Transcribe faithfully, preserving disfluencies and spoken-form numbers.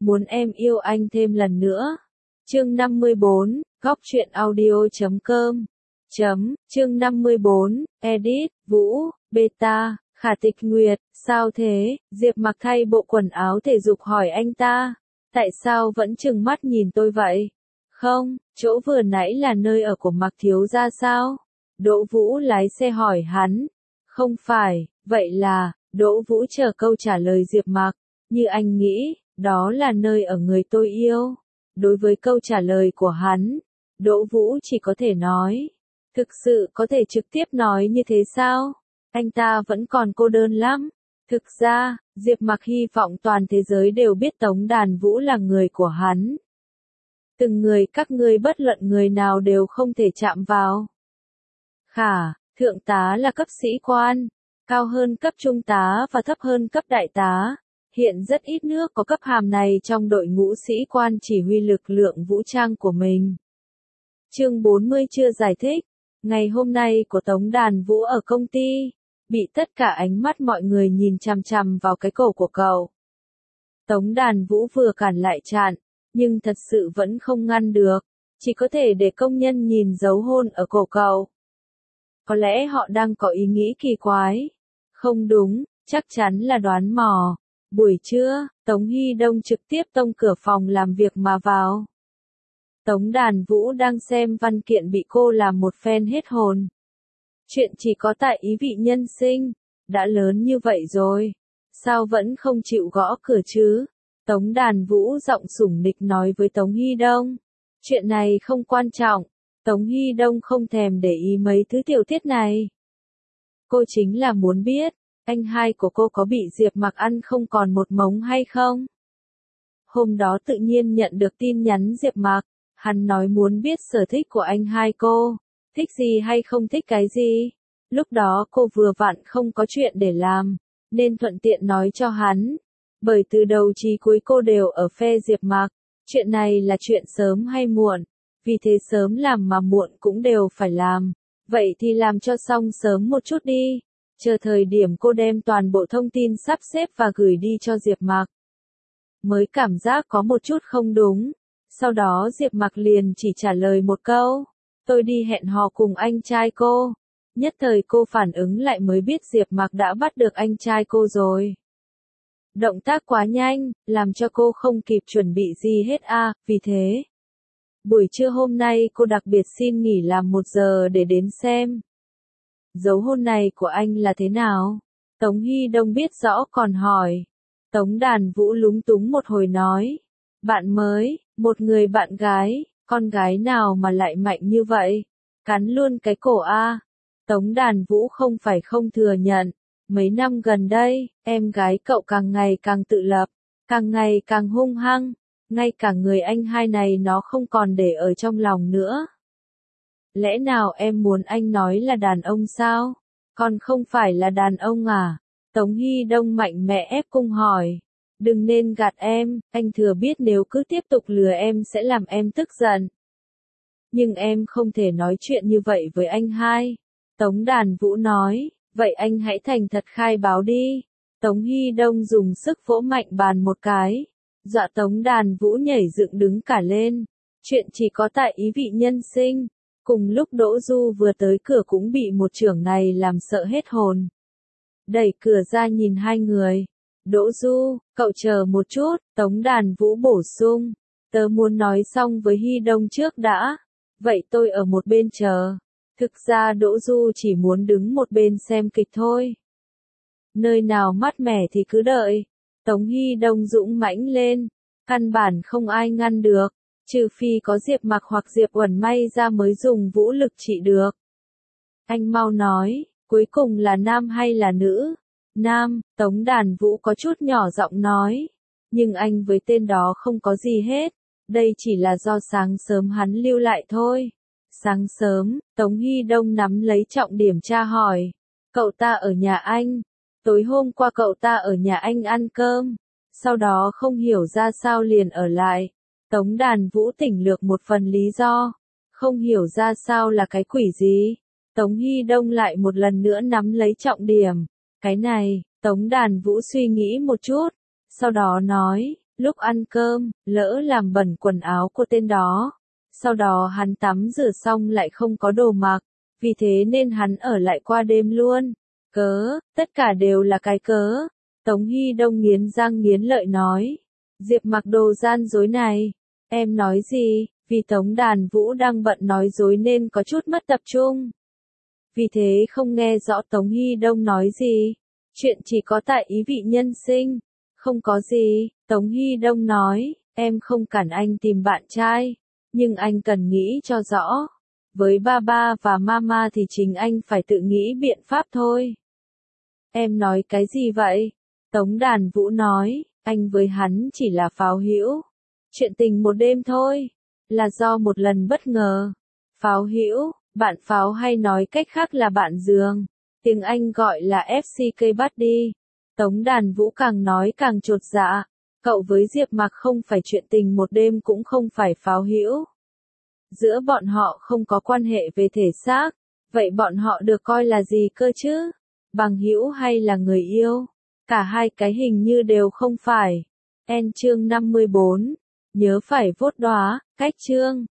muốn em yêu anh thêm lần nữa. Chương năm mươi bốn, góc truyện audio chấm com. Chấm, chương năm mươi bốn, edit, Vũ, beta, Khả Tịch Nguyệt, sao thế? Diệp Mặc thay bộ quần áo thể dục hỏi anh ta, tại sao vẫn trừng mắt nhìn tôi vậy? Không, chỗ vừa nãy là nơi ở của Mặc thiếu gia sao? Đỗ Vũ lái xe hỏi hắn. Không phải, vậy là, Đỗ Vũ chờ câu trả lời Diệp Mặc, như anh nghĩ, đó là nơi ở người tôi yêu. Đối với câu trả lời của hắn, Đỗ Vũ chỉ có thể nói, thực sự có thể trực tiếp nói như thế sao? Anh ta vẫn còn cô đơn lắm. Thực ra, Diệp Mặc hy vọng toàn thế giới đều biết Tống Đàn Vũ là người của hắn. Từng người các ngươi bất luận người nào đều không thể chạm vào. Khả, thượng tá là cấp sĩ quan, cao hơn cấp trung tá và thấp hơn cấp đại tá. Hiện rất ít nước có cấp hàm này trong đội ngũ sĩ quan chỉ huy lực lượng vũ trang của mình. Chương bốn mươi chưa giải thích. Ngày hôm nay của Tống Đàn Vũ ở công ty, bị tất cả ánh mắt mọi người nhìn chằm chằm vào cái cổ của cậu. Tống Đàn Vũ vừa cản lại chặn, nhưng thật sự vẫn không ngăn được, chỉ có thể để công nhân nhìn dấu hôn ở cổ cậu. Có lẽ họ đang có ý nghĩ kỳ quái. Không đúng, chắc chắn là đoán mò. Buổi trưa, Tống Hy Đông trực tiếp tông cửa phòng làm việc mà vào. Tống Đàn Vũ đang xem văn kiện bị cô làm một phen hết hồn. Chuyện chỉ có tại ý vị nhân sinh, đã lớn như vậy rồi, sao vẫn không chịu gõ cửa chứ? Tống Đàn Vũ giọng sủng nịch nói với Tống Hy Đông. Chuyện này không quan trọng, Tống Hy Đông không thèm để ý mấy thứ tiểu tiết này. Cô chính là muốn biết, anh hai của cô có bị Diệp Mặc ăn không còn một mống hay không? Hôm đó tự nhiên nhận được tin nhắn Diệp Mặc, hắn nói muốn biết sở thích của anh hai cô, thích gì hay không thích cái gì. Lúc đó cô vừa vặn không có chuyện để làm, nên thuận tiện nói cho hắn. Bởi từ đầu chí cuối cô đều ở phe Diệp Mặc, chuyện này là chuyện sớm hay muộn, vì thế sớm làm mà muộn cũng đều phải làm. Vậy thì làm cho xong sớm một chút đi, chờ thời điểm cô đem toàn bộ thông tin sắp xếp và gửi đi cho Diệp Mặc. Mới cảm giác có một chút không đúng, sau đó Diệp Mặc liền chỉ trả lời một câu, tôi đi hẹn hò cùng anh trai cô. Nhất thời cô phản ứng lại mới biết Diệp Mặc đã bắt được anh trai cô rồi. Động tác quá nhanh, làm cho cô không kịp chuẩn bị gì hết à, vì thế. Buổi trưa hôm nay cô đặc biệt xin nghỉ làm một giờ để đến xem. Dấu hôn này của anh là thế nào? Tống Hy Đông biết rõ còn hỏi. Tống Đàn Vũ lúng túng một hồi nói. Bạn mới, một người bạn gái, con gái nào mà lại mạnh như vậy? Cắn luôn cái cổ a. Tống Đàn Vũ không phải không thừa nhận. Mấy năm gần đây, em gái cậu càng ngày càng tự lập, càng ngày càng hung hăng, ngay cả người anh hai này nó không còn để ở trong lòng nữa. Lẽ nào em muốn anh nói là đàn ông sao? Còn không phải là đàn ông à? Tống Hy Đông mạnh mẽ ép cung hỏi. Đừng nên gạt em, anh thừa biết nếu cứ tiếp tục lừa em sẽ làm em tức giận. Nhưng em không thể nói chuyện như vậy với anh hai. Tống Đàn Vũ nói. Vậy anh hãy thành thật khai báo đi. Tống Hy Đông dùng sức vỗ mạnh bàn một cái, dọa Tống Đàn Vũ nhảy dựng đứng cả lên. Chuyện chỉ có tại ý vị nhân sinh. Cùng lúc Đỗ Du vừa tới cửa cũng bị một chưởng này làm sợ hết hồn. Đẩy cửa ra nhìn hai người. Đỗ Du, cậu chờ một chút, Tống Đàn Vũ bổ sung. Tớ muốn nói xong với Hy Đông trước đã. Vậy tôi ở một bên chờ. Thực ra Đỗ Du chỉ muốn đứng một bên xem kịch thôi. Nơi nào mát mẻ thì cứ đợi. Tống Hy Đông dũng mãnh lên. Căn bản không ai ngăn được. Trừ phi có Diệp Mặc hoặc Diệp Uẩn may ra mới dùng vũ lực trị được. Anh mau nói, cuối cùng là nam hay là nữ? Nam, Tống Đàn Vũ có chút nhỏ giọng nói. Nhưng anh với tên đó không có gì hết. Đây chỉ là do sáng sớm hắn lưu lại thôi. Sáng sớm, Tống Hy Đông nắm lấy trọng điểm tra hỏi. Cậu ta ở nhà anh. Tối hôm qua cậu ta ở nhà anh ăn cơm. Sau đó không hiểu ra sao liền ở lại. Tống Đàn Vũ tỉnh lược một phần lý do. Không hiểu ra sao là cái quỷ gì. Tống Hy Đông lại một lần nữa nắm lấy trọng điểm. Cái này, Tống Đàn Vũ suy nghĩ một chút. Sau đó nói, Lúc ăn cơm, lỡ làm bẩn quần áo của tên đó. Sau đó hắn tắm rửa xong lại không có đồ mặc, vì thế nên hắn ở lại qua đêm luôn. Cớ, tất cả đều là cái cớ. Tống Hy Đông nghiến răng nghiến lợi nói. Diệp Mặc đồ gian dối này. Em nói gì? Vì Tống Đàn Vũ đang bận nói dối nên có chút mất tập trung. Vì thế không nghe rõ Tống Hy Đông nói gì. Chuyện chỉ có tại ý vị nhân sinh. Không có gì, Tống Hy Đông nói, em không cản anh tìm bạn trai. Nhưng anh cần nghĩ cho rõ. Với ba ba và mama thì chính anh phải tự nghĩ biện pháp thôi. Em nói cái gì vậy? Tống Đàn Vũ nói, anh với hắn chỉ là pháo hữu. Chuyện tình một đêm thôi. Là do một lần bất ngờ. Pháo hữu, bạn pháo hay nói cách khác là bạn giường. Tiếng Anh gọi là ép xê ca Buddy. Tống Đàn Vũ càng nói càng chột dạ. Cậu với Diệp Mặc không phải chuyện tình một đêm cũng không phải pháo hữu. Giữa bọn họ không có quan hệ về thể xác. Vậy bọn họ được coi là gì cơ chứ? Bằng hữu hay là người yêu? Cả hai cái hình như đều không phải. En chương năm mươi bốn. Nhớ phải vốt đóa, cách chương.